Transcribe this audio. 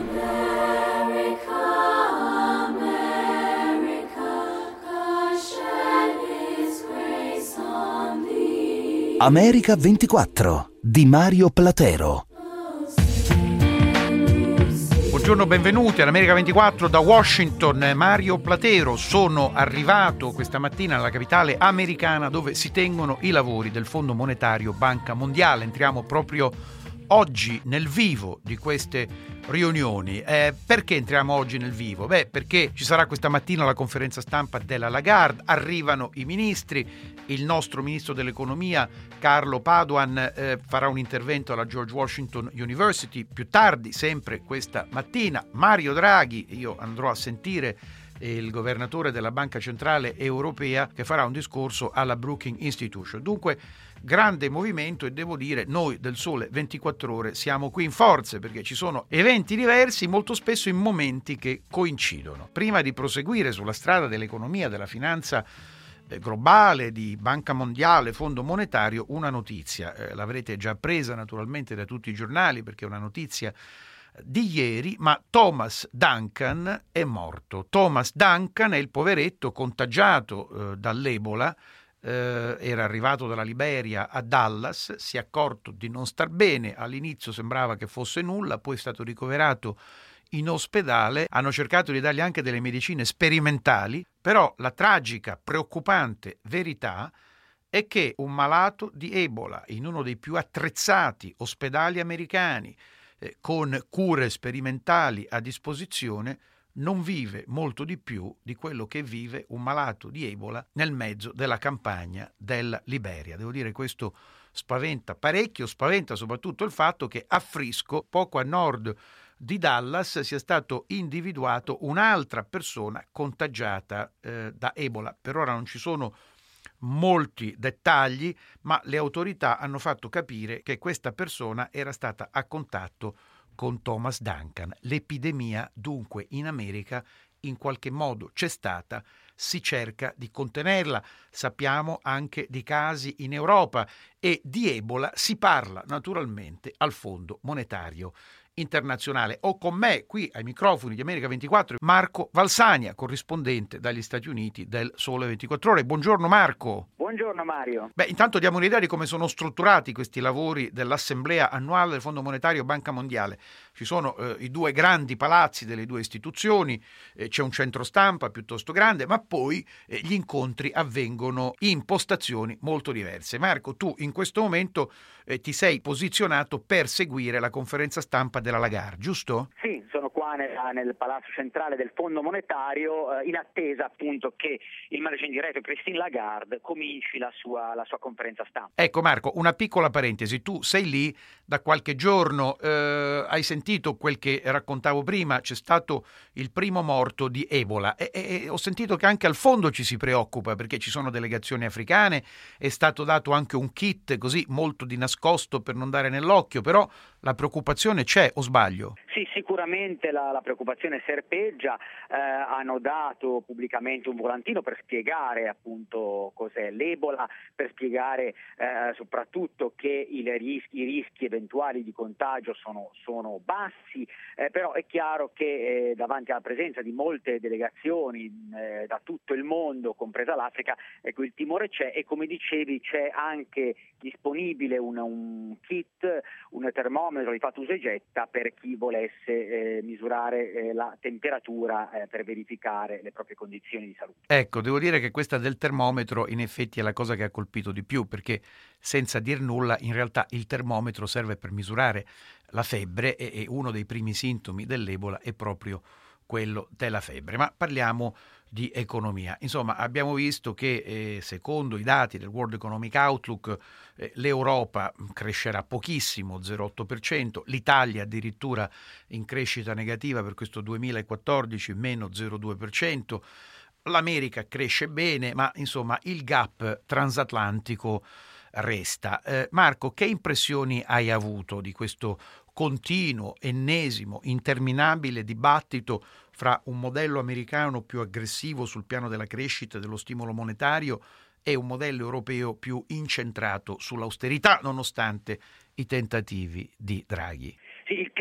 America 24 di Mario Platero. Buongiorno, benvenuti all'America 24 da Washington. Mario Platero. Sono arrivato questa mattina nella capitale americana dove si tengono i lavori del Fondo Monetario Banca Mondiale. Entriamo proprio oggi nel vivo di queste riunioni. Perché entriamo oggi nel vivo? Perché ci sarà questa mattina la conferenza stampa della Lagarde, arrivano i ministri, il nostro ministro dell'economia Carlo Padoan farà un intervento alla George Washington University più tardi, sempre questa mattina. Mario Draghi, io andrò a sentire il governatore della Banca Centrale Europea, che farà un discorso alla Brookings Institution. Dunque grande movimento, e devo dire noi del Sole 24 Ore siamo qui in forze, perché ci sono eventi diversi molto spesso in momenti che coincidono. Prima di proseguire sulla strada dell'economia, della finanza globale, di Banca Mondiale, Fondo Monetario, una notizia, l'avrete già presa naturalmente da tutti i giornali perché è una notizia di ieri, ma Thomas Duncan è morto. Thomas Duncan è il poveretto contagiato dall'Ebola, era arrivato dalla Liberia a Dallas, si è accorto di non star bene, all'inizio sembrava che fosse nulla, poi è stato ricoverato in ospedale, hanno cercato di dargli anche delle medicine sperimentali, però la tragica, preoccupante verità è che un malato di Ebola in uno dei più attrezzati ospedali americani, con cure sperimentali a disposizione, non vive molto di più di quello che vive un malato di Ebola nel mezzo della campagna della Liberia. Devo dire, questo spaventa parecchio, spaventa soprattutto il fatto che a Frisco, poco a nord di Dallas, sia stato individuato un'altra persona contagiata da Ebola. Per ora non ci sono molti dettagli, ma le autorità hanno fatto capire che questa persona era stata a contatto con Thomas Duncan. L'epidemia dunque in America in qualche modo c'è stata, si cerca di contenerla. Sappiamo anche di casi in Europa e di Ebola si parla naturalmente al Fondo Monetario Internazionale. Ho con me qui ai microfoni di America 24 Marco Valsania, corrispondente dagli Stati Uniti del Sole 24 Ore. Buongiorno Marco. Buongiorno Mario. Intanto diamo un'idea di come sono strutturati questi lavori dell'Assemblea annuale del Fondo Monetario Banca Mondiale. Ci sono i due grandi palazzi delle due istituzioni, c'è un centro stampa piuttosto grande, ma poi gli incontri avvengono in postazioni molto diverse. Marco, tu in questo momento ti sei posizionato per seguire la conferenza stampa della Lagarde, giusto? Sì, sono qua nel palazzo centrale del Fondo Monetario in attesa appunto che il managing director Christine Lagarde cominci la sua conferenza stampa. Ecco Marco, una piccola parentesi, tu sei lì da qualche giorno, hai sentito quel che raccontavo prima, c'è stato il primo morto di Ebola e ho sentito che anche al fondo ci si preoccupa perché ci sono delegazioni africane, è stato dato anche un kit così molto di nascosto per non dare nell'occhio, però la preoccupazione c'è, o sbaglio? Sì, sicuramente la preoccupazione serpeggia. Hanno dato pubblicamente un volantino per spiegare appunto cos'è l'Ebola, per spiegare soprattutto che i rischi eventuali di contagio sono bassi, però è chiaro che davanti alla presenza di molte delegazioni da tutto il mondo, compresa l'Africa, ecco, il timore c'è, e come dicevi c'è anche disponibile un kit, un termometro di fatto usa e getta per chi volesse misurare la temperatura per verificare le proprie condizioni di salute. Ecco, devo dire che questa del termometro in effetti è la cosa che ha colpito di più, perché senza dir nulla in realtà il termometro serve per misurare la febbre e uno dei primi sintomi dell'Ebola è proprio quello della febbre. Ma parliamo di economia. Insomma, abbiamo visto che secondo i dati del World Economic Outlook l'Europa crescerà pochissimo, 0,8%, l'Italia addirittura in crescita negativa per questo 2014, meno 0,2%, l'America cresce bene, ma insomma il gap transatlantico resta. Marco, che impressioni hai avuto di questo continuo, ennesimo, interminabile dibattito fra un modello americano più aggressivo sul piano della crescita e dello stimolo monetario e un modello europeo più incentrato sull'austerità, nonostante i tentativi di Draghi? Sì, il